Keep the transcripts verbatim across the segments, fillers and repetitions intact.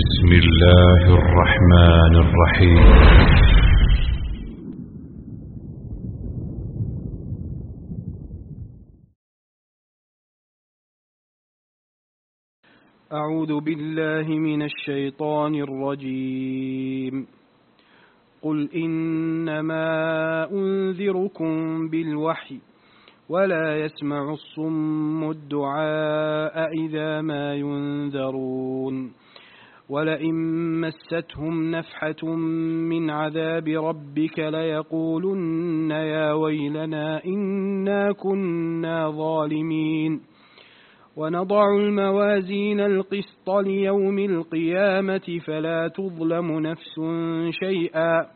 بسم الله الرحمن الرحيم. أعوذ بالله من الشيطان الرجيم. قل إنما أنذركم بالوحي ولا يسمع الصم الدعاء إذا ما ينذرون ولئن مستهم نفحة من عذاب ربك ليقولن يا ويلنا إنا كنا ظالمين ونضع الموازين القسط ليوم القيامة فلا تظلم نفس شيئا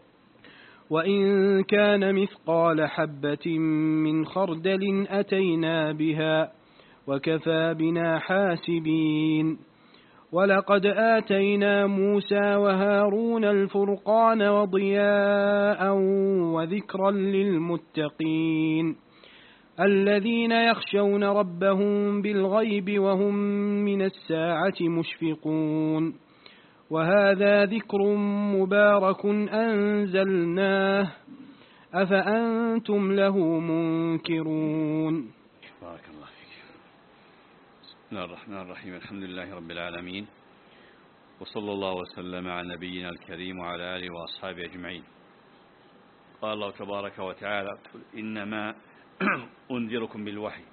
وإن كان مثقال حبة من خردل أتينا بها وكفى بنا حاسبين ولقد آتينا موسى وهارون الفرقان وضياء وذكرا للمتقين الذين يخشون ربهم بالغيب وهم من الساعة مشفقون وهذا ذكر مبارك أنزلناه أفأنتم له منكرون. بارك الله فيك. بسم الله الرحمن الرحيم. الحمد لله رب العالمين وصلى الله وسلم على نبينا الكريم وعلى آله وأصحابه أجمعين. قال الله تبارك وتعالى إنما أنذركم بالوحي.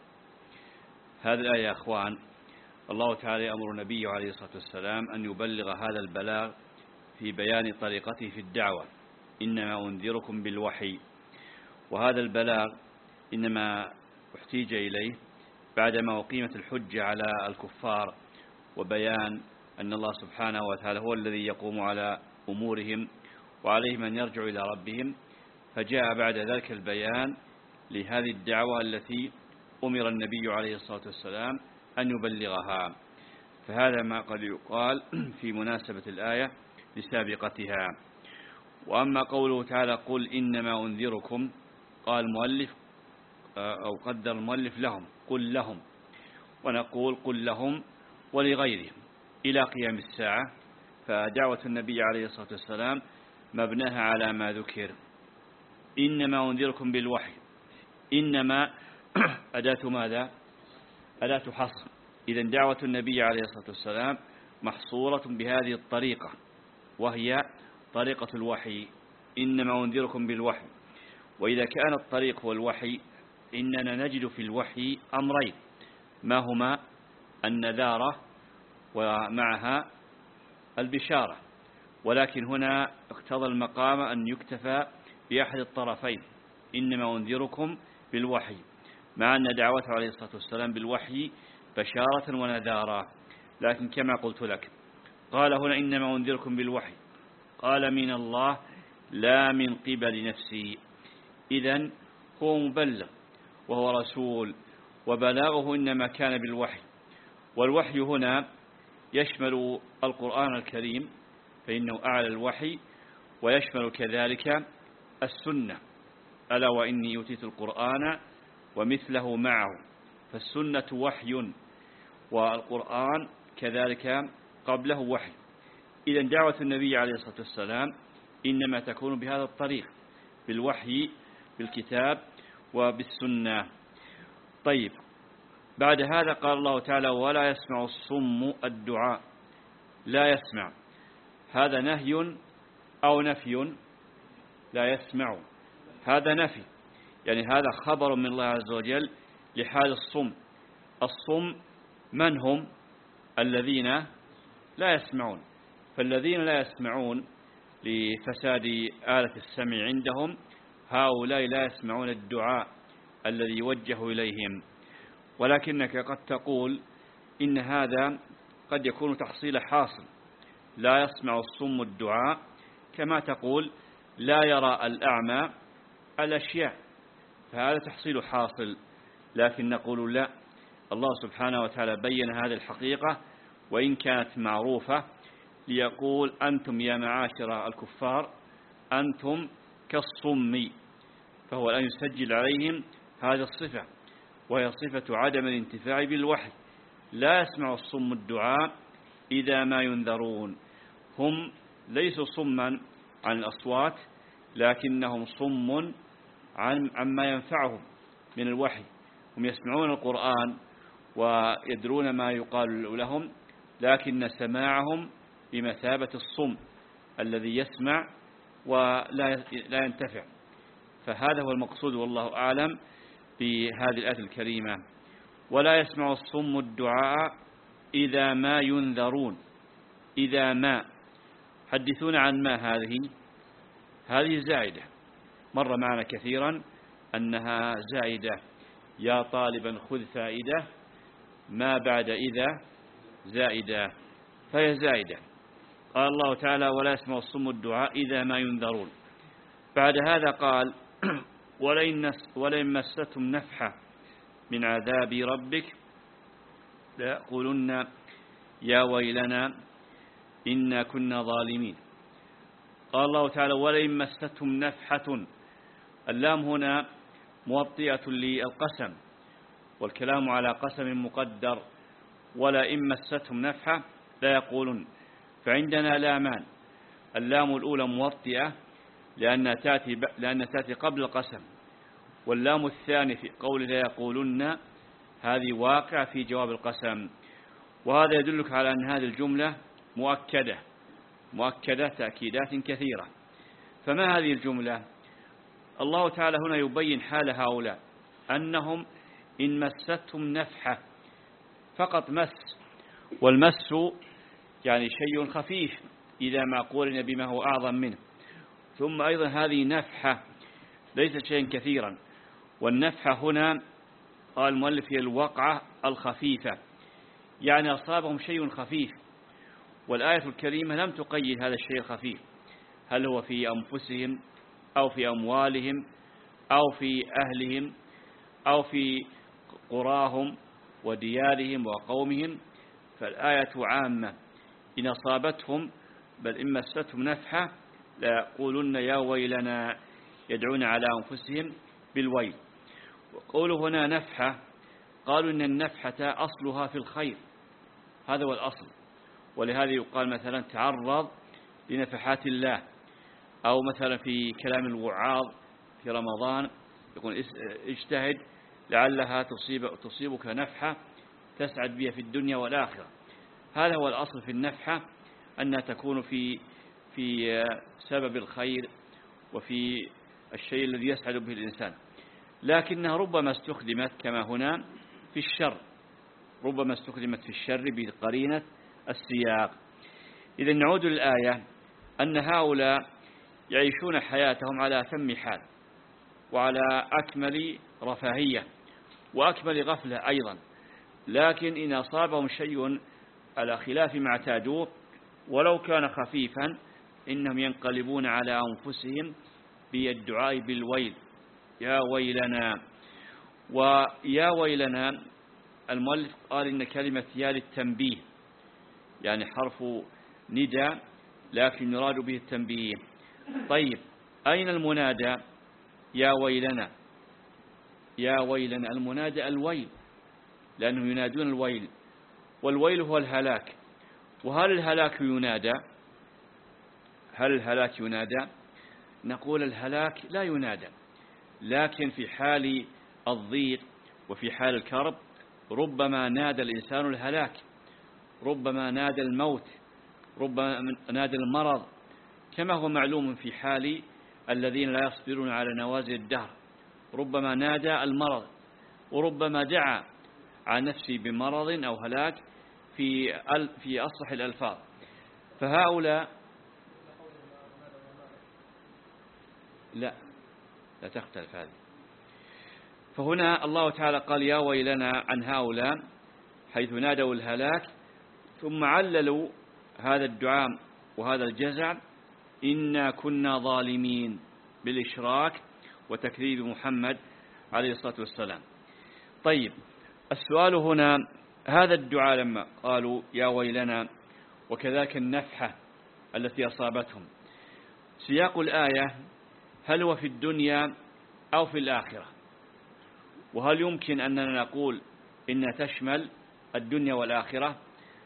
هذه الآية يا أخوان الله تعالى يأمر نبيه عليه الصلاة والسلام أن يبلغ هذا البلاغ في بيان طريقته في الدعوة. إنما أنذركم بالوحي، وهذا البلاغ إنما احتيج إليه بعدما أقيمت الحجة على الكفار وبيان أن الله سبحانه وتعالى هو الذي يقوم على أمورهم وعليهم أن يرجعوا إلى ربهم، فجاء بعد ذلك البيان لهذه الدعوة التي أمر النبي عليه الصلاة والسلام أن يبلغها. فهذا ما قد يقال في مناسبة الآية لسابقتها. وأما قوله تعالى قل إنما أنذركم، قال المؤلف أو قدر المؤلف لهم، قل لهم، ونقول قل لهم ولغيرهم إلى قيام الساعة. فدعوة النبي عليه الصلاة والسلام مبناها على ما ذكر. إنما أنذركم بالوحي، إنما أداة ماذا؟ أداة حصر. إذن دعوة النبي عليه الصلاة والسلام محصورة بهذه الطريقة، وهي طريقة الوحي. إنما أنذركم بالوحي. وإذا كان الطريق هو الوحي إننا نجد في الوحي أمرين، ما هما؟ النذارة ومعها البشارة، ولكن هنا اقتضى المقام أن يكتفى بأحد الطرفين، إنما أنذركم بالوحي، مع أن دعوته عليه الصلاة والسلام بالوحي بشارة ونذارة. لكن كما قلت لك قال هنا إنما أنذركم بالوحي، قال من الله لا من قبل نفسي. إذن هو مبلغ وهو رسول، وبلاغه إنما كان بالوحي. والوحي هنا يشمل القرآن الكريم فإنه أعلى الوحي، ويشمل كذلك السنة، ألا وإني أوتيت القرآن ومثله معه. فالسنة وحي والقرآن كذلك قبله وحي. إذن دعوة النبي عليه الصلاة والسلام إنما تكون بهذا الطريق، بالوحي بالكتاب وبالسنة. طيب، بعد هذا قال الله تعالى ولا يسمع الصم الدعاء. لا يسمع، هذا نهي أو نفي؟ لا يسمع هذا نفي، يعني هذا خبر من الله عز وجل لحال الصم. الصم من هم؟ الذين لا يسمعون. فالذين لا يسمعون لفساد آلة السمع عندهم، هؤلاء لا يسمعون الدعاء الذي يوجه إليهم. ولكنك قد تقول إن هذا قد يكون تحصيل حاصل، لا يسمع الصم الدعاء، كما تقول لا يرى الأعمى الأشياء، فهذا تحصيل حاصل. لكن نقول لا، الله سبحانه وتعالى بين هذه الحقيقة وإن كانت معروفة، ليقول أنتم يا معاشر الكفار أنتم كالصم، فهو الآن يسجل عليهم هذه الصفة، وهي صفة عدم الانتفاع بالوحي. لا يسمع الصم الدعاء إذا ما ينذرون. هم ليسوا صما عن الأصوات، لكنهم صم عن عما ينفعهم من الوحي. هم يسمعون القرآن ويدرون ما يقال لهم، لكن سماعهم بمثابة الصم الذي يسمع ولا لا ينتفع. فهذا هو المقصود والله أعلم بهذه الآية الكريمة. ولا يسمع الصم الدعاء إذا ما ينذرون. إذا ما، حدثونا عن ما هذه. هذه زائدة، مر معنا كثيرا أنها زائدة. يا طالبا خذ فائدة، ما بعد إذا زائدة، فهي زائدة. قال الله تعالى ولا يسمع الصم الدعاء إذا ما ينذرون. بعد هذا قال ولئن مستهم نفحة من عذاب ربك ليقولن يا ويلنا إنا كنا ظالمين. قال الله تعالى ولئن مستهم نفحة. اللام هنا موطئة للقسم، والكلام على قسم مقدر. ولئن مستهم نفحة لا يقولون. فعندنا لامان، اللام الأولى موطئة لأنها تأتي, لأنها تأتي قبل القسم، واللام الثاني في قول لا يقولون هذه واقع في جواب القسم. وهذا يدلك على أن هذه الجملة مؤكدة مؤكدة تأكيدات كثيرة. فما هذه الجملة؟ الله تعالى هنا يبين حال هؤلاء أنهم إن مستهم نفحة، فقط مس، والمس يعني شيء خفيف إذا ما قورن بما هو أعظم منه. ثم أيضا هذه نفحة ليست شيئا كثيرا، والنفحة هنا قال المؤلف هي الوقعة الخفيفة، يعني أصابهم شيء خفيف. والآية الكريمة لم تقيد هذا الشيء الخفيف، هل هو في أنفسهم أو في أموالهم أو في أهلهم أو في قراهم وديارهم وقومهم. فالآية عامة، إن أصابتهم بل إن مستهم نفحة ليقولن يا ويلنا، يدعون على أنفسهم بالويل. وقوله هنا نفحة، قالوا إن النفحة أصلها في الخير، هذا هو الأصل. ولهذا يقال مثلا تعرض لنفحات الله، أو مثلا في كلام الوعاظ في رمضان يقول اجتهد لعلها تصيب تصيبك نفحة تسعد بها في الدنيا والآخرة. هذا هو الأصل في النفحة، أنها تكون في في سبب الخير وفي الشيء الذي يسعد به الإنسان. لكنها ربما استخدمت كما هنا في الشر، ربما استخدمت في الشر بقرينة السياق. إذا نعود للآية أن هؤلاء يعيشون حياتهم على أتم حال وعلى أكمل رفاهية وأكمل غفلة أيضا، لكن إن أصابهم شيء على خلاف ما اعتادوه ولو كان خفيفا إنهم ينقلبون على أنفسهم بالدعاء بالويل، يا ويلنا. ويا ويلنا المؤلف قال إن كلمة يا للتنبيه، يعني حرف ندى لكن يراد به التنبيه. طيب أين المنادى؟ يا ويلنا، يا ويلنا، المنادى الويل، لأنهم ينادون الويل، والويل هو الهلاك. وهل الهلاك ينادى؟ هل الهلاك ينادى؟ نقول الهلاك لا ينادى، لكن في حال الضيق وفي حال الكرب ربما نادى الإنسان الهلاك، ربما نادى الموت، ربما نادى المرض، كما هو معلوم في حال الذين لا يصبرون على نوازل الدهر، ربما نادى المرض، وربما دعا عن نفسه بمرض أو هلاك في في أصح الألفاظ. فهؤلاء لا لا تختلف هذه. فهنا الله تعالى قال يا ويلنا عن هؤلاء حيث نادوا الهلاك، ثم عللوا هذا الدعاء وهذا الجزع إنا كنا ظالمين بالإشراك وتكذيب محمد عليه الصلاة والسلام. طيب السؤال هنا، هذا الدعاء لما قالوا يا ويلنا وكذلك النفحة التي أصابتهم، سياق الآية هل هو في الدنيا أو في الآخرة؟ وهل يمكن أننا نقول إنها تشمل الدنيا والآخرة؟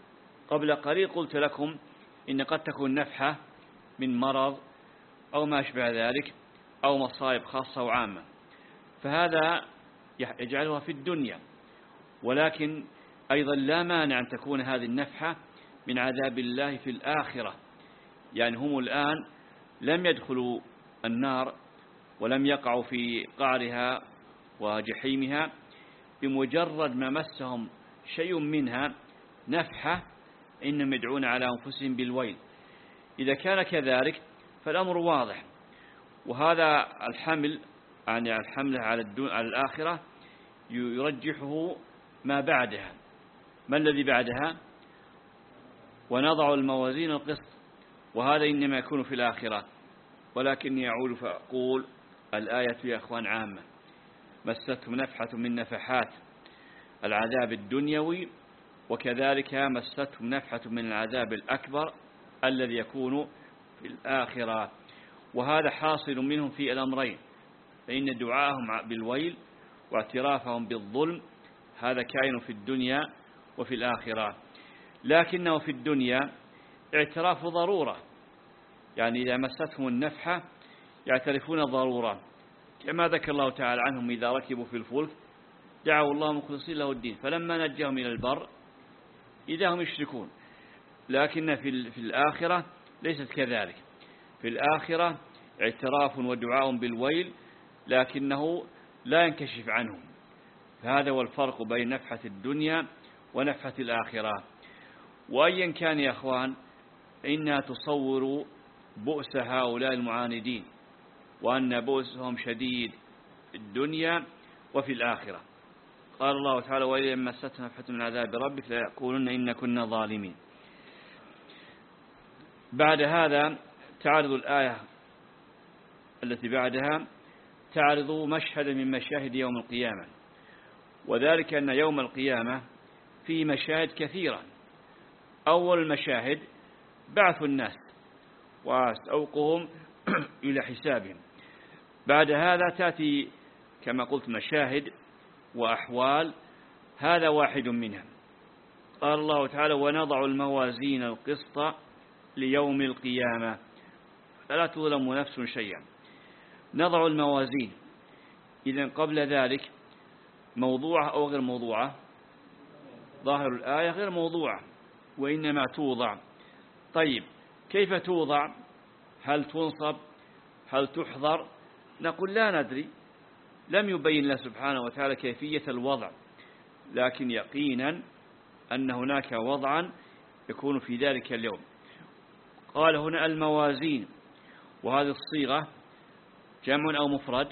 قبل قليل قلت لكم إن قد تكون نفحة من مرض أو ما أشبه ذلك أو مصائب خاصة وعامة، فهذا يجعلها في الدنيا، ولكن أيضا لا مانع أن تكون هذه النفحة من عذاب الله في الآخرة. يعني هم الآن لم يدخلوا النار ولم يقعوا في قعرها وجحيمها، بمجرد ما مسهم شيء منها نفحة إنهم يدعون على أنفسهم بالويل. إذا كان كذلك فالأمر واضح، وهذا الحمل يعني الحملة على على الآخرة يرجحه ما بعدها. ما الذي بعدها؟ ونضع الموازين القسط، وهذا إنما يكون في الآخرة. ولكن يعود فأقول الآية يا أخوان عامة، مستهم نفحة من نفحات العذاب الدنيوي، وكذلك مستهم نفحة من العذاب الأكبر الذي يكون في الآخرة، وهذا حاصل منهم في الأمرين، فإن دعاءهم بالويل واعترافهم بالظلم هذا كائن في الدنيا وفي الآخرة. لكنه في الدنيا اعتراف ضرورة، يعني إذا مستهم النفحة يعترفون ضرورة، كما ذكر الله تعالى عنهم إذا ركبوا في الفلك دعوا الله مخلصين له الدين فلما نجاهم إلى البر إذا هم يشركون. لكن في في الآخرة ليست كذلك، في الآخرة اعتراف ودعاء بالويل لكنه لا ينكشف عنهم. فهذا هو الفرق بين نفحة الدنيا ونفحة الآخرة. وأيا كان يا أخوان إنها تصور بؤس هؤلاء المعاندين، وأن بؤسهم شديد في الدنيا وفي الآخرة. قال الله تعالى وإذا مستهم نفحة من عذاب ربك ليقولن إن كنا ظالمين. بعد هذا تعرض الآية التي بعدها تعرض مشهد من مشاهد يوم القيامة، وذلك أن يوم القيامة فيه مشاهد كثيرة. أول المشاهد بعث الناس وسوقهم إلى حسابهم. بعد هذا تأتي كما قلت مشاهد وأحوال، هذا واحد منها. قال الله تعالى ونضع الموازين القسط ليوم القيامة فلا تظلم نفس شيئا. نضع الموازين، إذن قبل ذلك موضوعة أو غير موضوعة؟ ظاهر الآية غير موضوعة وإنما توضع. طيب كيف توضع؟ هل تنصب؟ هل تحضر؟ نقول لا ندري، لم يبين الله سبحانه وتعالى كيفية الوضع، لكن يقينا أن هناك وضعا يكون في ذلك اليوم. قال هنا الموازين، وهذه الصيغة جمع أو مفرد؟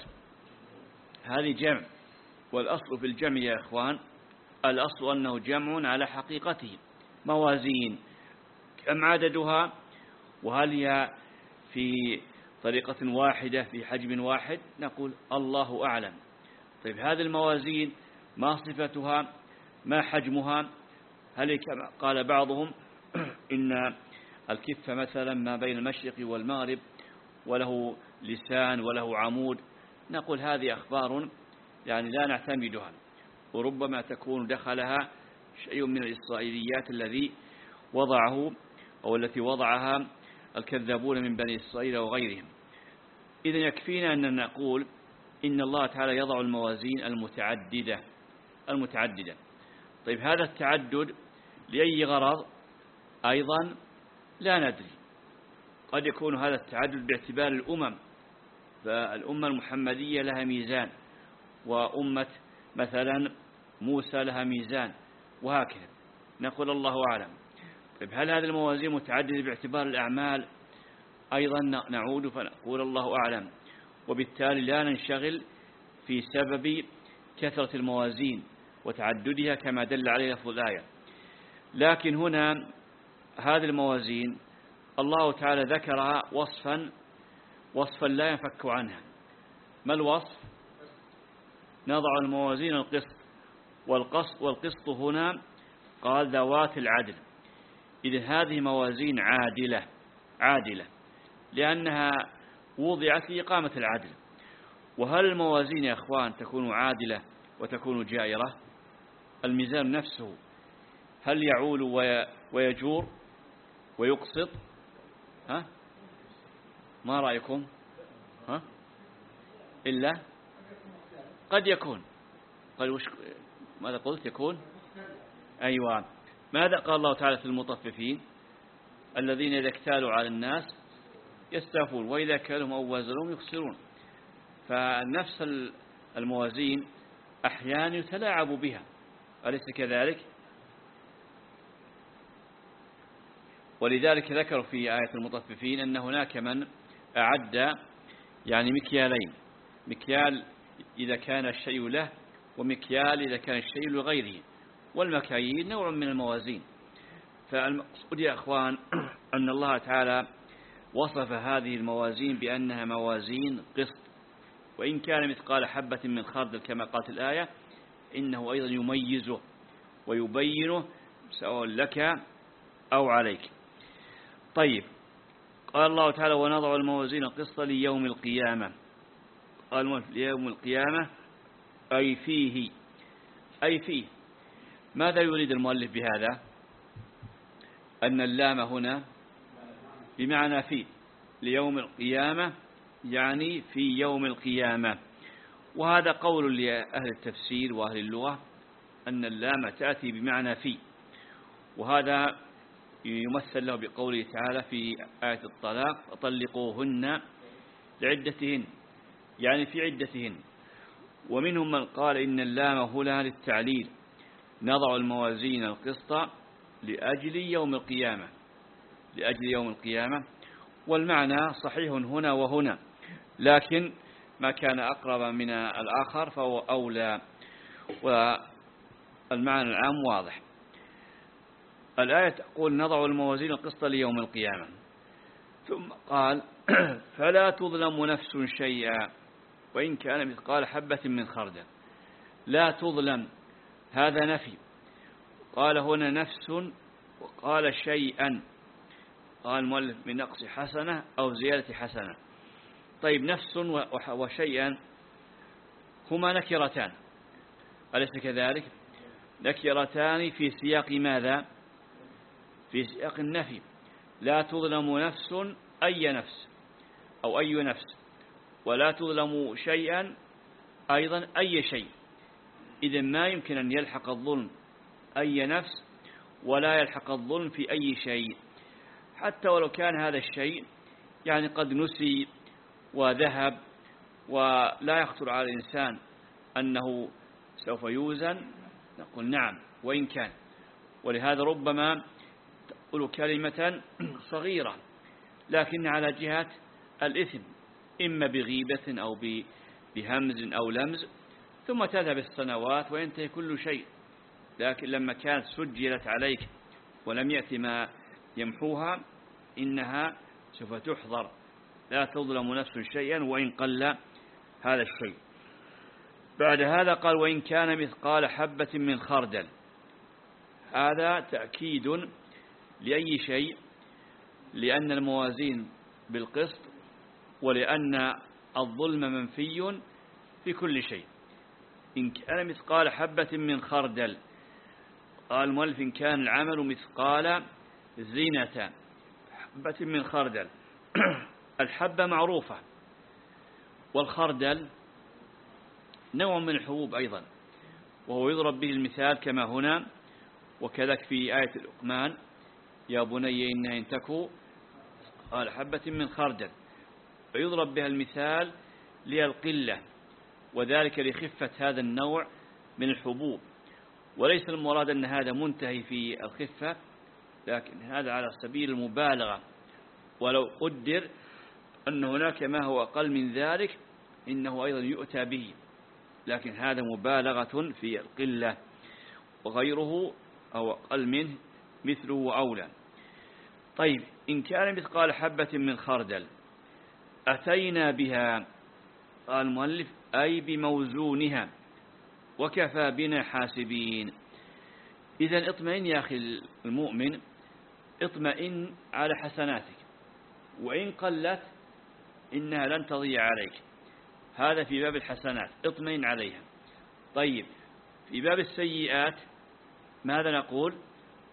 هذه جمع، والأصل في الجمع يا إخوان الأصل أنه جمع على حقيقته. موازين كم عددها؟ وهل هي في طريقة واحدة في حجم واحد؟ نقول الله أعلم. طيب هذه الموازين ما صفتها؟ ما حجمها؟ هل كما قال بعضهم إن الكفة مثلا ما بين المشرق والمغرب وله لسان وله عمود؟ نقول هذه أخبار يعني لا نعتمدها، وربما تكون دخلها شيء من الإسرائيليات الذي وضعه أو التي وضعها الكذابون من بني إسرائيل وغيرهم. إذن يكفينا أن نقول إن الله تعالى يضع الموازين المتعددة المتعددة. طيب هذا التعدد لأي غرض؟ أيضا لا ندري، قد يكون هذا التعدد باعتبار الأمم، فالأمة المحمدية لها ميزان، وأمة مثلا موسى لها ميزان، وهكذا. نقول الله أعلم. طيب هل هذه الموازين متعددة باعتبار الأعمال؟ أيضا نعود فنقول الله أعلم، وبالتالي لا ننشغل في سبب كثرة الموازين وتعددها كما دل عليه لفظ الآية. لكن هنا هذه الموازين الله تعالى ذكرها وصفا وصفا لا ينفك عنها. ما الوصف؟ نضع الموازين القسط، والقسط والقسط هنا قال ذوات العدل. إذن هذه موازين عادلة عادلة لأنها وضعت لإقامة العدل. وهل الموازين يا أخوان تكون عادلة وتكون جائرة؟ الميزان نفسه هل يعول ويجور ويقسط؟ ها؟ ما رأيكم؟ ها؟ إلا قد يكون. قال وش ماذا قلت؟ يكون. أيوة. ماذا قال الله تعالى في المطففين؟ الذين إذا اكتالوا على الناس يستوفون وإذا كالهم أو وزنهم يخسرون. فنفس الموازين أحيانا يتلاعب بها، أليس كذلك؟ ولذلك ذكروا في آية المطففين أن هناك من أعد يعني مكيالين، مكيال إذا كان الشيء له ومكيال إذا كان الشيء لغيره، والمكاييل نوع من الموازين. فالمقصود يا أخوان أن الله تعالى وصف هذه الموازين بأنها موازين قسط، وإن كان مثقال حبة من خردل كما قالت الآية إنه أيضا يميزه ويبينه سواء لك أو عليك. طيب، قال الله تعالى ونضع الموازين القسط ليوم القيامة. قال ليوم القيامة أي فيه، أي فيه. ماذا يريد المؤلف بهذا؟ أن اللام هنا بمعنى فيه، ليوم القيامة يعني في يوم القيامة. وهذا قول لأهل التفسير وأهل اللغة أن اللام تأتي بمعنى في، وهذا يمثل له بقوله تعالى في آية الطلاق فطلقوهن لعدتهن، يعني في عدتهن. ومنهم من قال إن اللام هنا للتعليل، نضع الموازين القسط لأجل يوم القيامة، لأجل يوم القيامة. والمعنى صحيح هنا وهنا، لكن ما كان أقرب من الآخر فهو أولى، والمعنى العام واضح. الآية تقول نضع الموازين القسط ليوم القيامة، ثم قال فلا تظلم نفس شيئا وإن كان مثقال حبة من خردل. لا تظلم هذا نفي، قال هنا نفس وقال شيئا، قال المؤلف من نقص حسنة أو زيادة حسنة. طيب، نفس وشيئا هما نكرتان، أليس كذلك؟ نكرتان في سياق ماذا؟ في سياق النفي. لا تظلم نفس أي نفس أو أي نفس، ولا تظلم شيئا أيضا أي شيء. إذن ما يمكن أن يلحق الظلم أي نفس ولا يلحق الظلم في أي شيء، حتى ولو كان هذا الشيء يعني قد نسي وذهب ولا يخطر على الإنسان أنه سوف يوزن، نقول نعم وإن كان. ولهذا ربما تقول كلمة صغيرة لكن على جهة الإثم، إما بغيبة أو بهمز أو لمز، ثم تذهب السنوات وينتهي كل شيء. لكن لما كانت سجلت عليك ولم يأتي ما يمحوها إنها سوف تحضر. لا تظلم نفس شيئا وإن قل هذا الشيء. بعد هذا قال وإن كان مثقال حبة من خردل. هذا تأكيد لأي شيء، لأن الموازين بالقسط ولأن الظلم منفي في كل شيء. إن كان مثقال حبة من خردل، قال المؤلف إن كان العمل مثقال زينة حبة من خردل. الحبة معروفة، والخردل نوع من الحبوب أيضا، وهو يضرب به المثال كما هنا، وكذلك في آية لقمان يا بني إنها إن تكو قال حبة من خردل، فيضرب بها المثال للقلة، وذلك لخفة هذا النوع من الحبوب. وليس المراد أن هذا منتهي في الخفة، لكن هذا على سبيل المبالغة. ولو قدر أن هناك ما هو أقل من ذلك إنه أيضا يؤتى به، لكن هذا مبالغة في القلة، وغيره أو أقل منه مثله أولى. طيب، إن كان مثقال حبة من خردل أتينا بها، قال المؤلف أي بموزونها وكفى بنا حاسبين. إذن اطمئن يا أخي المؤمن، اطمئن على حسناتك، وإن قلت إنها لن تضيع عليك. هذا في باب الحسنات، اطمئن عليها. طيب، في باب السيئات ماذا نقول؟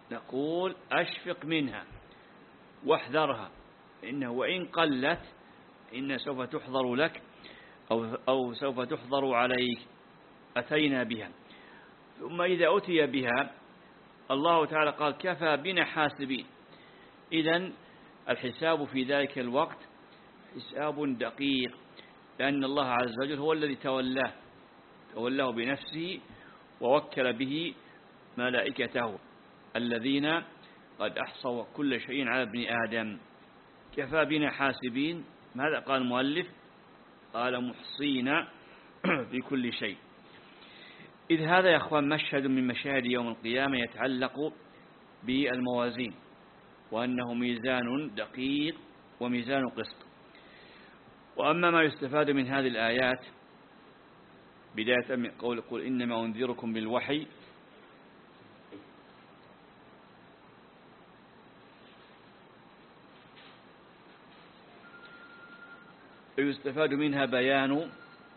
نقول أشفق منها واحذرها، إنه وإن قلت إن سوف تحضر لك أو, أو سوف تحضر عليك. أتينا بها. ثم إذا أتي بها الله تعالى قال كفى بنا حاسبين. إذن الحساب في ذلك الوقت حساب دقيق، لأن الله عز وجل هو الذي تولاه تولاه بنفسه ووكل به ملائكته الذين قد أحصوا كل شيء على ابن آدم. كفى بنا حاسبين. ماذا قال المؤلف؟ قال محصين بكل شيء. إذ هذا يا أخوان مشهد من مشاهد يوم القيامة يتعلق بالموازين، وأنه ميزان دقيق وميزان قسط. وأما ما يستفاد من هذه الآيات بداية من قول قل إنما أنذركم بالوحي، يستفاد منها بيان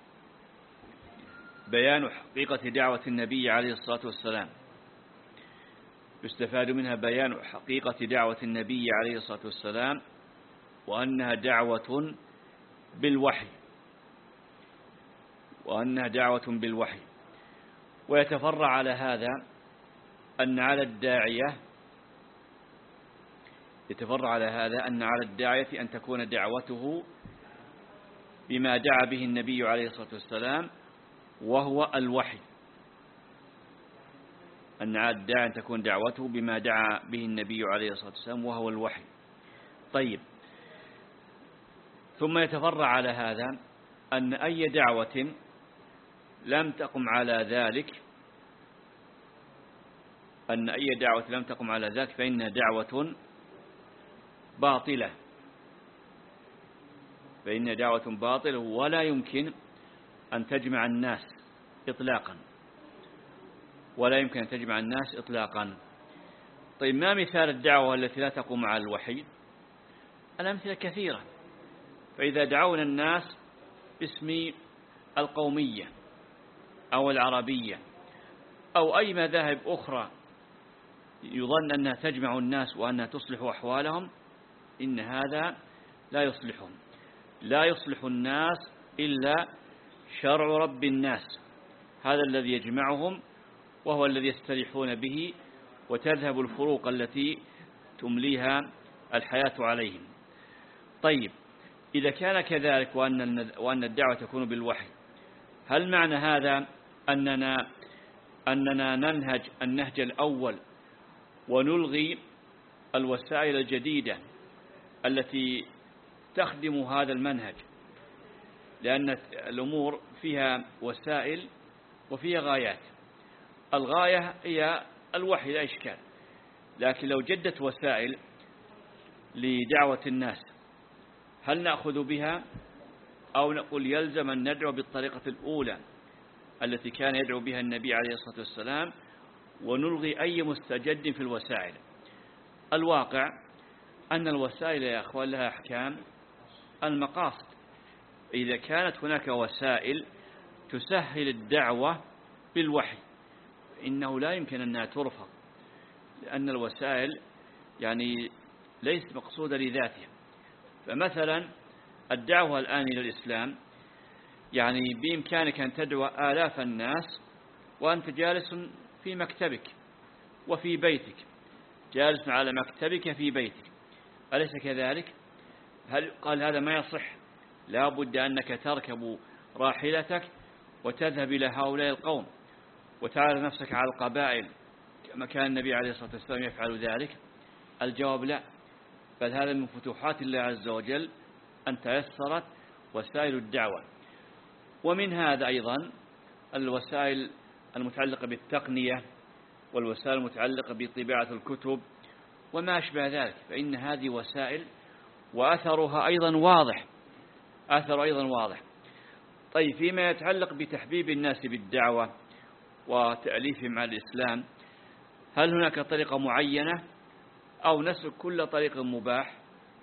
بيان حقيقة دعوة النبي عليه الصلاة والسلام. يستفاد منها بيان حقيقة دعوة النبي عليه الصلاة والسلام، وأنها دعوة بالوحي وأنها دعوة بالوحي. ويتفرع على هذا أن على الداعية يتفرع على هذا أن على الداعية أن تكون دعوته بما دعا به النبي عليه الصلاة والسلام وهو الوحي. أن على الداعية أن تكون دعوته بما دعا به النبي عليه الصلاة والسلام وهو الوحي. طيب، ثم يتفرع على هذا أن أي دعوة لم تقم على ذلك أن أي دعوة لم تقم على ذلك فإنها دعوة باطلة فإن دعوة باطلة ولا يمكن أن تجمع الناس إطلاقا ولا يمكن أن تجمع الناس إطلاقا. طيب، ما مثال الدعوة التي لا تقوم على الوحي؟ الأمثلة كثيرة. فإذا دعونا الناس باسم القومية أو العربية أو أي مذاهب أخرى يظن أنها تجمع الناس وأنها تصلح أحوالهم، إن هذا لا يصلحهم. لا يصلح الناس إلا شرع رب الناس، هذا الذي يجمعهم وهو الذي يستريحون به، وتذهب الفروق التي تمليها الحياة عليهم. طيب، إذا كان كذلك وأن وأن الدعوة تكون بالوحي، هل معنى هذا أننا أننا ننهج النهج الأول ونلغي الوسائل الجديدة التي تخدم هذا المنهج؟ لأن الأمور فيها وسائل وفيها غايات. الغاية هي الوحي لا إشكال، لكن لو جدت وسائل لدعوة الناس هل نأخذ بها أو نقول يلزم أن ندعو بالطريقة الأولى التي كان يدعو بها النبي عليه الصلاة والسلام ونلغي أي مستجد في الوسائل؟ الواقع أن الوسائل يا أخوان لها أحكام المقاصد. إذا كانت هناك وسائل تسهل الدعوة بالوحي إنه لا يمكن أنها ترفض، لأن الوسائل يعني ليست مقصودة لذاتها. فمثلا الدعوة الآن إلى الإسلام يعني بإمكانك أن تدعو آلاف الناس وأنت جالس في مكتبك وفي بيتك، جالس على مكتبك في بيتك، أليس كذلك؟ هل قال هذا ما يصح؟ لا بد أنك تركب راحلتك وتذهب إلى هؤلاء القوم وتعرض نفسك على القبائل كما كان النبي عليه الصلاة والسلام يفعل ذلك. الجواب لا، بل هذا من فتوحات الله عز وجل أن تيسرت وسائل الدعوة. ومن هذا أيضا الوسائل المتعلقة بالتقنية والوسائل المتعلقة بطباعة الكتب وما أشبه ذلك، فإن هذه وسائل وأثرها أيضا واضح أثر أيضا واضح. طيب، فيما يتعلق بتحبيب الناس بالدعوة وتأليفهم على الإسلام، هل هناك طريقة معينة أو نسلك كل طريق مباح؟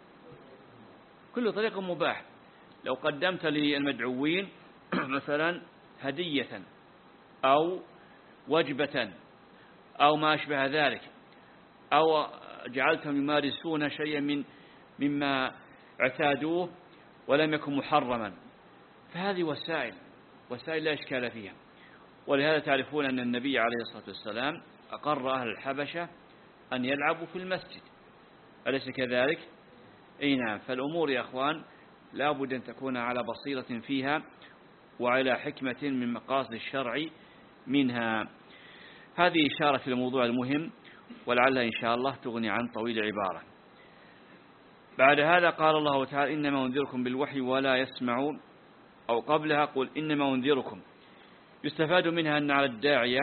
كل طريق مباح. لو قدمت للمدعوين مثلا هدية أو وجبة أو ما أشبه ذلك أو جعلتهم يمارسون شيئا من مما اعتادوه ولم يكن محرما، فهذه وسائل وسائل لا إشكال فيها. ولهذا تعرفون أن النبي عليه الصلاة والسلام أقر أهل الحبشة أن يلعبوا في المسجد، أليس كذلك؟ أي نعم. فالأمور يا أخوان لا بد أن تكون على بصيرة فيها وعلى حكمة من مقاصد الشرع منها. هذه إشارة في الموضوع المهم، ولعلها إن شاء الله تغني عن طويل عبارة. بعد هذا قال الله تعالى: إنما أنذركم بالوحي ولا يسمع، أو قبلها قل إنما أنذركم. يستفاد منها أن على الداعية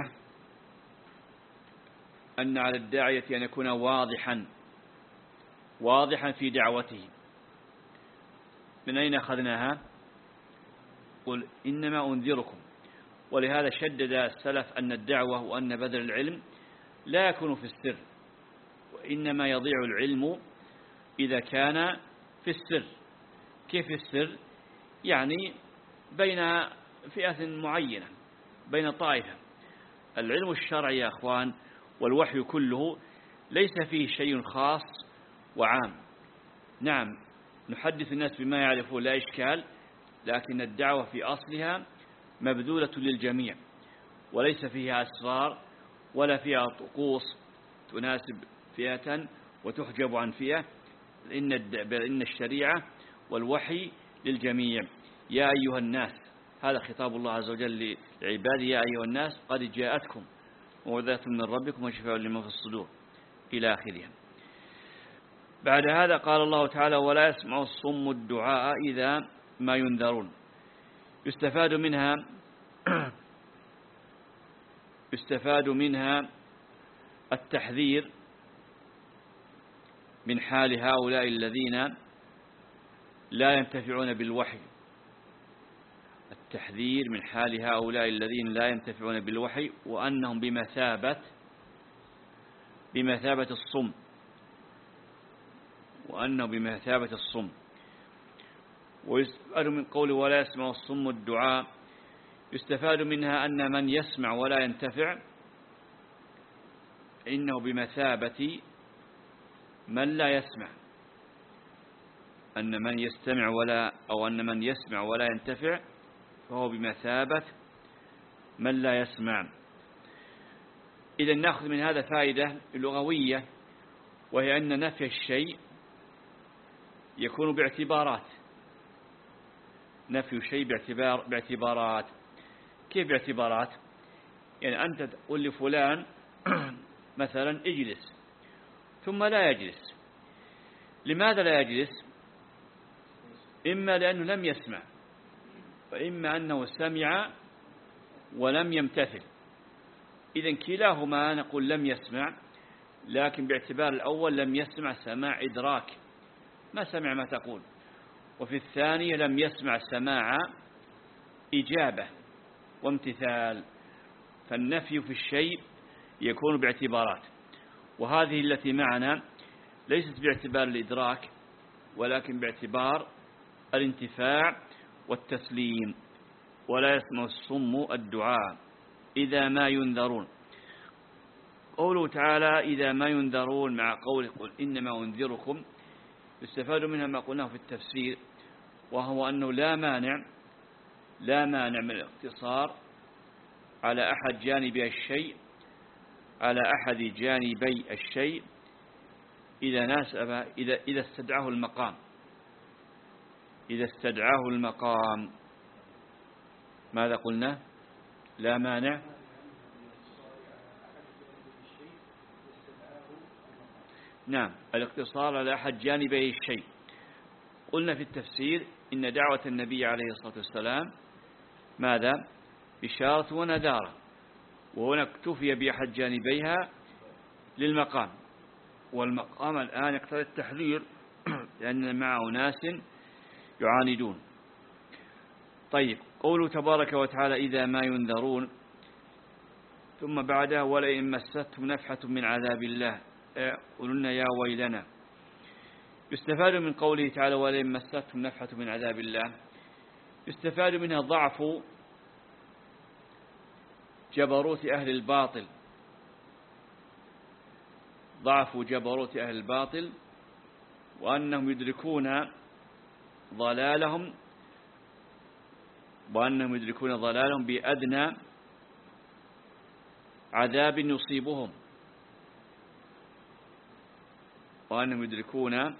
أن على الداعية أن يكون واضحا واضحا في دعوته. من أين أخذناها؟ قل إنما أنذركم. ولهذا شدد السلف أن الدعوة وأن بذل العلم لا يكون في السر، وإنما يضيع العلم إذا كان في السر. كيف السر؟ يعني بين فئة معينة، بين طائفة. العلم الشرعي يا أخوان والوحي كله ليس فيه شيء خاص وعام. نعم نحدث الناس بما يعرفون لا إشكال، لكن الدعوة في أصلها مبذولة للجميع، وليس فيها أسرار ولا فيها طقوس تناسب فئة وتحجب عن فئة، إن الشريعة والوحي للجميع. يا أيها الناس، هذا خطاب الله عز وجل لعباده: يا أيها الناس قد جاءتكم موعظة من ربكم وشفاء لما في الصدور، إلى آخره. بعد هذا قال الله تعالى: ولا يسمع الصم الدعاء إذا ما ينذرون. يستفاد منها يستفاد منها التحذير من حال هؤلاء الذين لا ينتفعون بالوحي. التحذير من حال هؤلاء الذين لا ينتفعون بالوحي، وأنهم بمثابة بمثابة الصم وأنه بمثابة الصم. ويستفاد من قوله: ولا يسمع الصم الدعاء. يستفاد منها أن من يسمع ولا ينتفع إنه بمثابة من لا يسمع. أن من يستمع ولا أو أن من يسمع ولا ينتفع فهو بمثابة من لا يسمع. إذا نأخذ من هذا فائدة لغوية، وهي أن نفي الشيء يكون باعتبارات. نفي الشيء باعتبار باعتبارات. كيف باعتبارات؟ يعني أنت تقول لفلان مثلا اجلس، ثم لا يجلس. لماذا لا يجلس؟ إما لأنه لم يسمع، وإما أنه سمع ولم يمتثل. إذن كلاهما نقول لم يسمع، لكن باعتبار الأول لم يسمع سماع إدراك، ما سمع ما تقول. وفي الثانية لم يسمع سماع إجابة وامتثال. فالنفي في الشيء يكون باعتبارات، وهذه التي معنا ليست باعتبار الإدراك، ولكن باعتبار الانتفاع والتسليم. ولا يسمع الصم الدعاء إذا ما ينذرون. قوله تعالى: إذا ما ينذرون، مع قوله: قل إنما أنذركم، يستفاد منها ما قلناه في التفسير، وهو أنه لا مانع لا مانع من الاقتصار على أحد جانبي الشيء على أحد جانبي الشيء إذا ناسب إذا إذا استدعاه المقام إذا استدعاه المقام. ماذا قلنا؟ لا مانع نعم الاقتصار على أحد جانبي الشيء. قلنا في التفسير إن دعوة النبي عليه الصلاة والسلام ماذا؟ بشارة ونذارة، وهنا اكتفي بأحد جانبيها للمقام، والمقام الآن يقتضي التحذير لأن معه ناس يعاندون. طيب، قوله تبارك وتعالى: إذا ما ينذرون، ثم بعدها: ولئن مستهم نفحة من عذاب الله قلنا يا ويلنا. يستفاد من قوله تعالى: ولئن مستهم نفحة من عذاب الله، يستفاد منها ضعف جبروت أهل الباطل ضعف جبروت أهل الباطل، وأنهم يدركون ضلالهم وأنهم يدركون ضلالهم بأدنى عذاب يصيبهم، وأنهم يدركون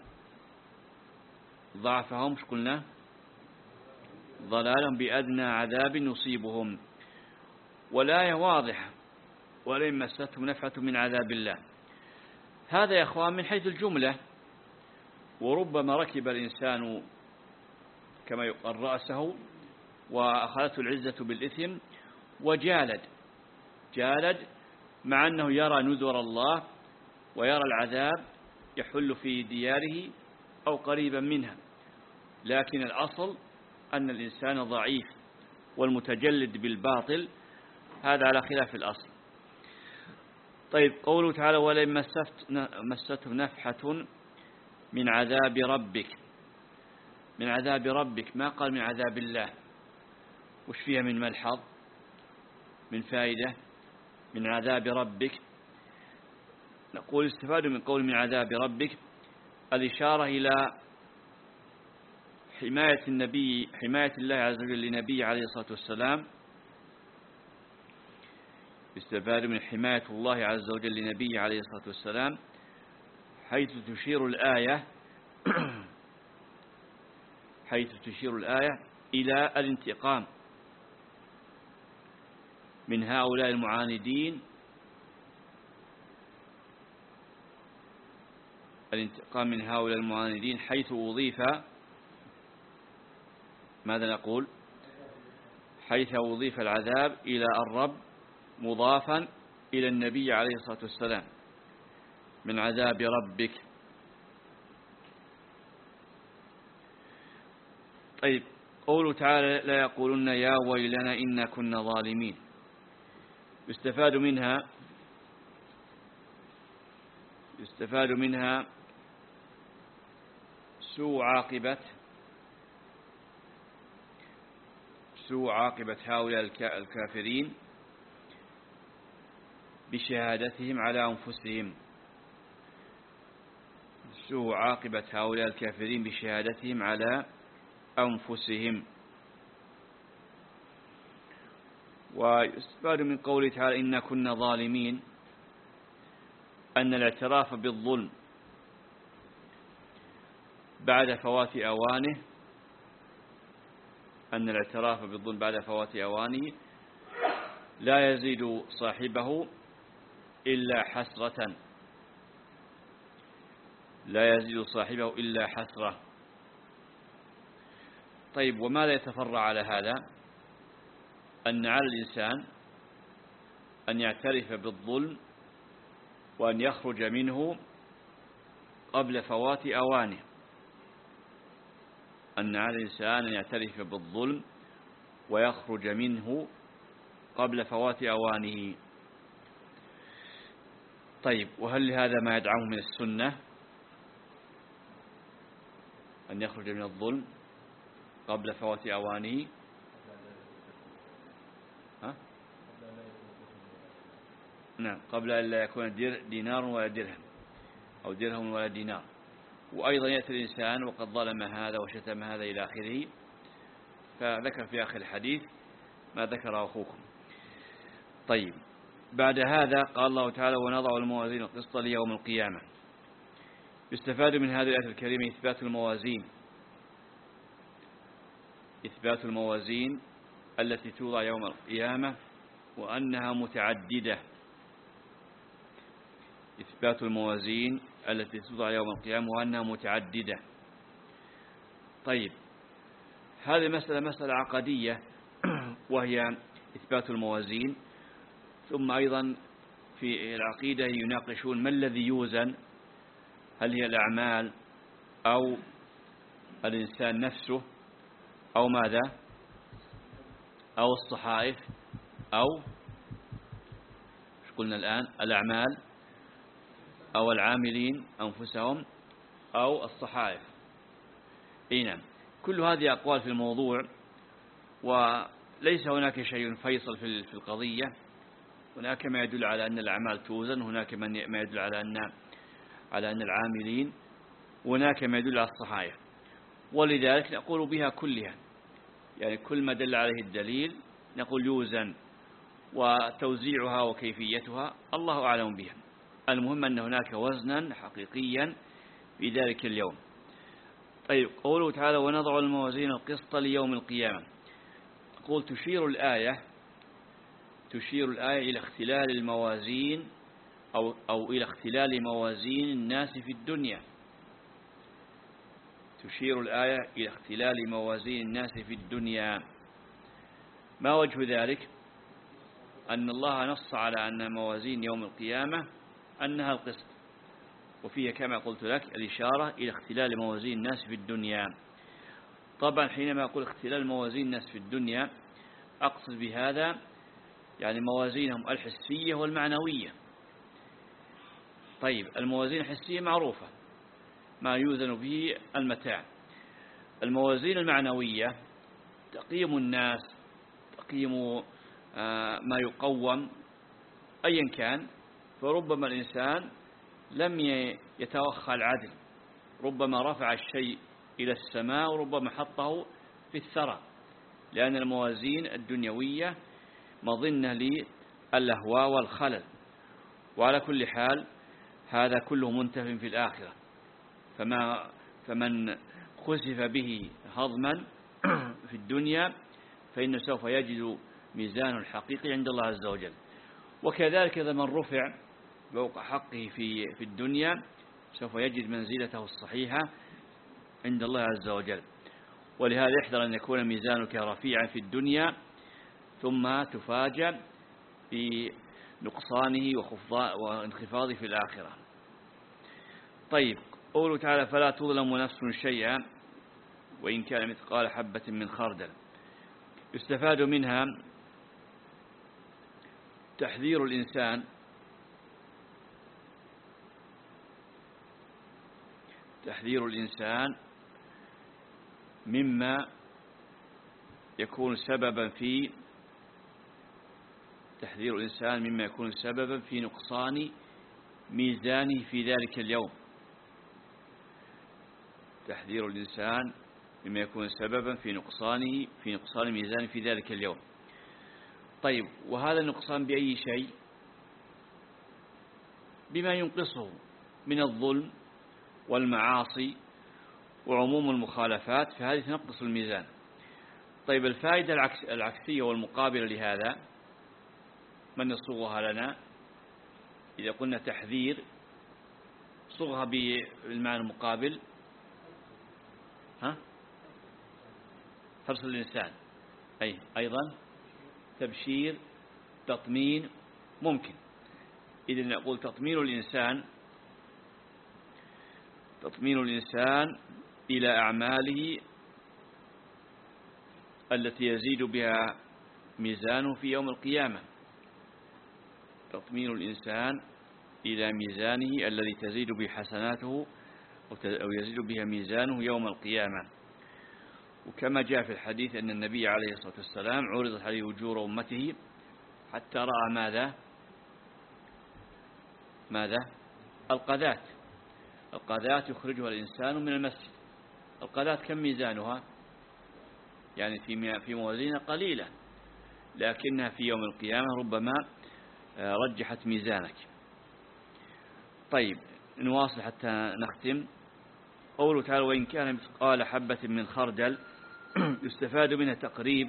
ضعفهم مش قلنا ضلالهم بأدنى عذاب يصيبهم. والآية واضحة: ولئن مستهم نفحة من عذاب الله. هذا يا أخوان من حيث الجملة، وربما ركب الإنسان كما يقال رأسه وأخذته العزة بالإثم وجالد جالد مع أنه يرى نذر الله ويرى العذاب يحل في دياره أو قريبا منها، لكن الأصل أن الإنسان ضعيف والمتجلد بالباطل هذا على خلاف الأصل. طيب، قوله تعالى: ولئن مستهم نفحة من عذاب ربك. من عذاب ربك، ما قال من عذاب الله. وش فيها من ملحظ من فائدة؟ من عذاب ربك. نقول استفادوا من قول من عذاب ربك الإشارة إلى حماية النبي حماية الله عز وجل لنبيه عليه الصلاة والسلام. استفادوا من حماية الله عز وجل لنبيه عليه الصلاة والسلام، حيث تشير الآية حيث تشير الآية إلى الانتقام من هؤلاء المعاندين الانتقام من هؤلاء المعاندين حيث أضيف ماذا نقول حيث أضيف العذاب إلى الرب مضافا إلى النبي عليه الصلاة والسلام. من عذاب ربك. طيب، قوله تعالى: لا يقولن يا ويلنا إنا كنا ظالمين. يستفاد منها يستفاد منها سوء عاقبة سوء عاقبة هؤلاء الكافرين بشهادتهم على أنفسهم. سوء عاقبة هؤلاء الكافرين بشهادتهم على أنفسهم. ويستفاد من قوله تعالى: إنا كنا ظالمين أن الاعتراف بالظلم بعد فوات أوانه أن الاعتراف بالظلم بعد فوات أوانه لا يزيد صاحبه إلا حسرة لا يزيد صاحبه إلا حسرة. طيب، وماذا يتفرع على هذا؟ أن على الإنسان أن يعترف بالظلم وأن يخرج منه قبل فوات أوانه. أن على الإنسان أن يعترف بالظلم ويخرج منه قبل فوات أوانه. طيب، وهل هذا ما يدعمه من السنة أن يخرج من الظلم قبل فوات أوانه؟ ها؟ نعم، قبل أن لا يكون دينار ولا درهم أو درهم ولا دينار. وأيضا يأتي الإنسان وقد ظلم هذا وشتم هذا إلى آخره، فذكر في آخر الحديث ما ذكر أخوكم. طيب، بعد هذا قال الله تعالى: ونضع الموازين القسط ليوم القيامة. يستفاد من هذه الآية الكريمة إثبات الموازين إثبات الموازين التي توضع يوم القيامة وأنها متعددة. إثبات الموازين التي توضع يوم القيامة وأنها متعددة. طيب، هذه مسألة مسألة عقدية وهي إثبات الموازين. ثم أيضا في العقيدة يناقشون ما الذي يوزن، هل هي الأعمال أو الإنسان نفسه أو ماذا أو الصحائف أو شو قلنا الآن الأعمال أو العاملين أنفسهم أو الصحائف. نعم، كل هذه أقوال في الموضوع، وليس هناك شيء فيصل في القضية. هناك ما يدل على أن الأعمال توزن، هناك ما يدل على أن على أن العاملين هناك ما يدل على الصحايا، ولذلك نقول بها كلها، يعني كل ما دل عليه الدليل نقول يوزن، وتوزيعها وكيفيتها الله أعلم بها. المهم أن هناك وزنا حقيقيا في ذلك اليوم. طيب، قوله تعالى ونضع الموازين القسط ليوم القيامة. قول تشير الآية تشير الآية إلى اختلال الموازين أو, أو إلى اختلال موازين الناس في الدنيا. تشير الآية إلى اختلال موازين الناس في الدنيا. ما وجه ذلك؟ أن الله نص على أن موازين يوم القيامة أنها القسط، وفيها كما قلت لك الإشارة إلى اختلال موازين الناس في الدنيا. طبعا حينما أقول اختلال موازين الناس في الدنيا أقصد بهذا يعني موازينهم الحسية والمعنوية. طيب، الموازين الحسية معروفة، ما يوزن به المتاع. الموازين المعنوية تقييم الناس، تقييم ما يقوم أيا كان، فربما الإنسان لم يتوخى العدل، ربما رفع الشيء إلى السماء وربما حطه في الثرى، لأن الموازين الدنيوية مظنة للأهواء والخلل. وعلى كل حال هذا كله منتف في الآخرة، فما فمن خسف به هضما في الدنيا فإنه سوف يجد ميزان الحقيقي عند الله عز وجل. وكذلك إذا من رفع فوق حقه في في الدنيا سوف يجد منزلته الصحيحة عند الله عز وجل. ولهذا يحذر أن يكون ميزانك رفيعا في الدنيا ثم تفاجأ بنقصانه وانخفاضه في الآخرة. طيب، قوله تعالى فلا تظلم نفس شيئا وإن كان مثقال حبة من خردل. يستفاد منها تحذير الإنسان تحذير الإنسان مما يكون سببا في تحذير الإنسان مما يكون سببا في نقصان ميزانه في ذلك اليوم. تحذير الإنسان مما يكون سببا في نقصانه في نقصان ميزانه في ذلك اليوم. طيب، وهذا النقصان بأي شيء؟ بما ينقصه من الظلم والمعاصي وعموم المخالفات، فهذه تنقص الميزان. طيب، الفائدة العكس العكسية والمقابلة لهذا من يصوغها لنا؟ إذا قلنا تحذير صوغها بالمعنى المقابل، ها حرص الإنسان، أي أيضا تبشير، تطمين، ممكن. إذن نقول تطمين الإنسان تطمين الإنسان إلى أعماله التي يزيد بها ميزانه في يوم القيامة. تطمين الإنسان إلى ميزانه الذي تزيد به حسناته أو يزيد بها ميزانه يوم القيامة. وكما جاء في الحديث أن النبي عليه الصلاة والسلام عرضت عليه أجور أمته حتى رأى ماذا ماذا القذاة القذاة يخرجها الإنسان من المسجد. القذاة كم ميزانها؟ يعني في في موازين قليلة، لكنها في يوم القيامة ربما رجحت ميزانك. طيب، نواصل حتى نختم. قوله تعالى وإن كان مثقال حبة من خردل. يستفاد منها تقريب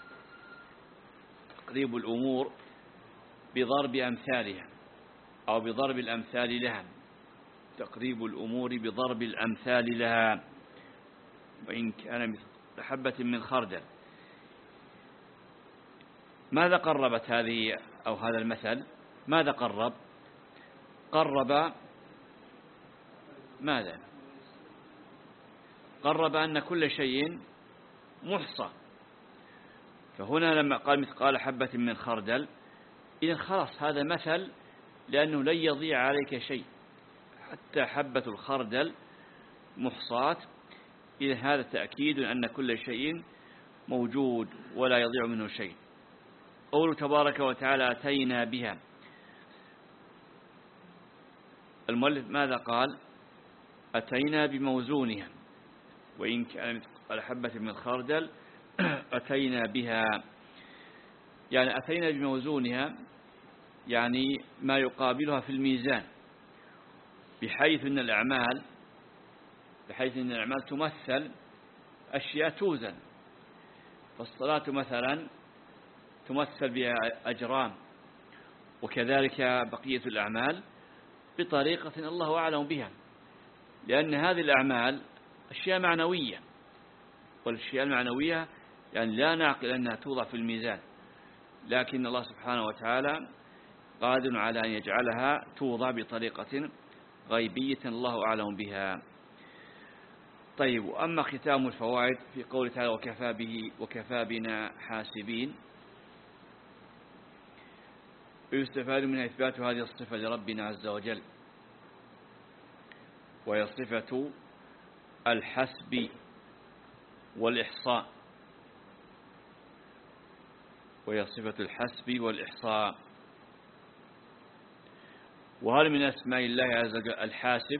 تقريب الأمور بضرب أمثالها أو بضرب الأمثال لها. تقريب الأمور بضرب الأمثال لها. وإن كان مثقال حبة من خردل. ماذا قربت هذه أو هذا المثل؟ ماذا قرب؟ قرب ماذا؟ قرب أن كل شيء محصى. فهنا لما قال مثقال حبة من خردل، إذن خلاص هذا مثل، لأنه لن يضيع عليك شيء، حتى حبة الخردل محصاة. إذن هذا تأكيد أن كل شيء موجود ولا يضيع منه شيء. قوله تبارك وتعالى أتينا بها. المؤلف ماذا قال؟ أتينا بموزونها، وإن كانت على حبة من الخردل أتينا بها، يعني أتينا بموزونها يعني ما يقابلها في الميزان، بحيث أن الأعمال بحيث أن الأعمال تمثل أشياء توزن. فالصلاة مثلا تمثل بها أجرام، وكذلك بقية الأعمال بطريقة الله أعلم بها، لأن هذه الأعمال أشياء معنوية، والأشياء المعنوية يعني لا نعقل أنها توضع في الميزان، لكن الله سبحانه وتعالى قادر على أن يجعلها توضع بطريقة غيبية الله أعلم بها. طيب، وأما ختام الفوائد في قوله تعالى وكفى به وكفى بنا حاسبين، يستفاد منها إثبات هذه الصفة لربنا عز وجل، وهي صفة الحسب والإحصاء وهي صفة الحسب والإحصاء. وهل من أسماء الله عز وجل الحاسب؟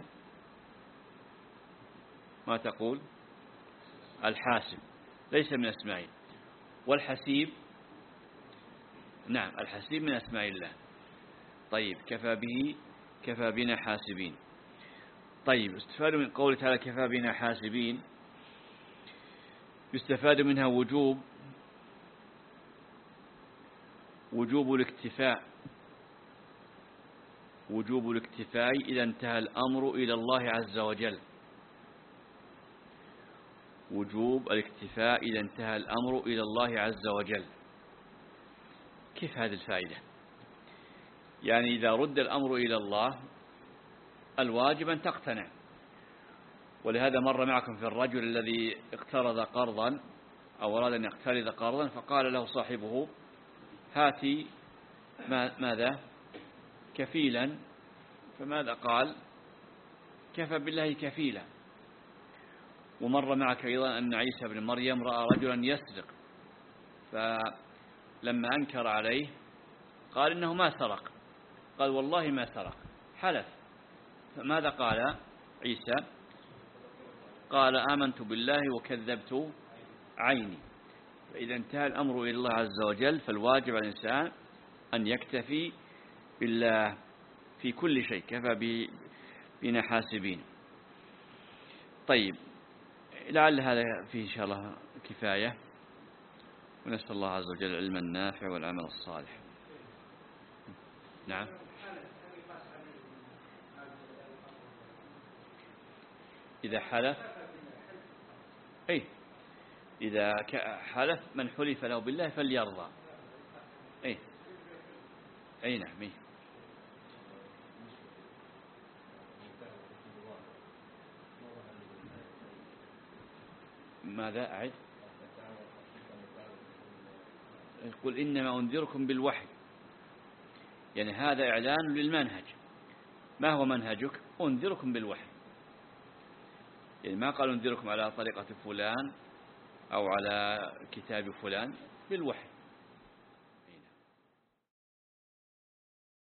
ما تقول؟ الحاسب ليس من أسمائه. والحسيب؟ نعم، الحسيب من أسماء الله. طيب، كفى به كفى بنا حاسبين. طيب، استفاد من قوله تعالى كفى بنا حاسبين، يستفاد منها وجوب وجوب الاكتفاء وجوب الاكتفاء إذا انتهى الأمر إلى الله عز وجل وجوب الاكتفاء إذا انتهى الأمر إلى الله عز وجل. كيف هذه الفائدة؟ يعني إذا رد الأمر إلى الله الواجب أن تقتنع. ولهذا مر معكم في الرجل الذي اقترض قرضا أو أراد أن يقترض قرضا، فقال له صاحبه هاتي ماذا؟ كفيلا. فماذا قال؟ كفى بالله كفيلا. ومر معك أيضا أن عيسى بن مريم رأى رجلا يسرق، فلما أنكر عليه قال إنه ما سرق، قال والله ما سرق، حلف. فماذا قال عيسى؟ قال آمنت بالله وكذبت عيني. فإذا انتهى الأمر إلى الله عز وجل فالواجب على الإنسان أن يكتفي بالله في كل شيء. كفى بنا حاسبين. طيب، لعل هذا فيه إن شاء الله كفاية، ونسأل الله عز وجل العلم النافع والعمل الصالح. نعم. إذا حلف أي إذا حلف من حلف له بالله فليرضى. أي أي نعم. أي. ماذا أعد؟ يقول إنما أنذركم بالوحي، يعني هذا إعلان للمنهج. ما هو منهجك؟ أنذركم بالوحي، يعني ما قال أنذركم على طريقة فلان أو على كتاب فلان، بالوحي.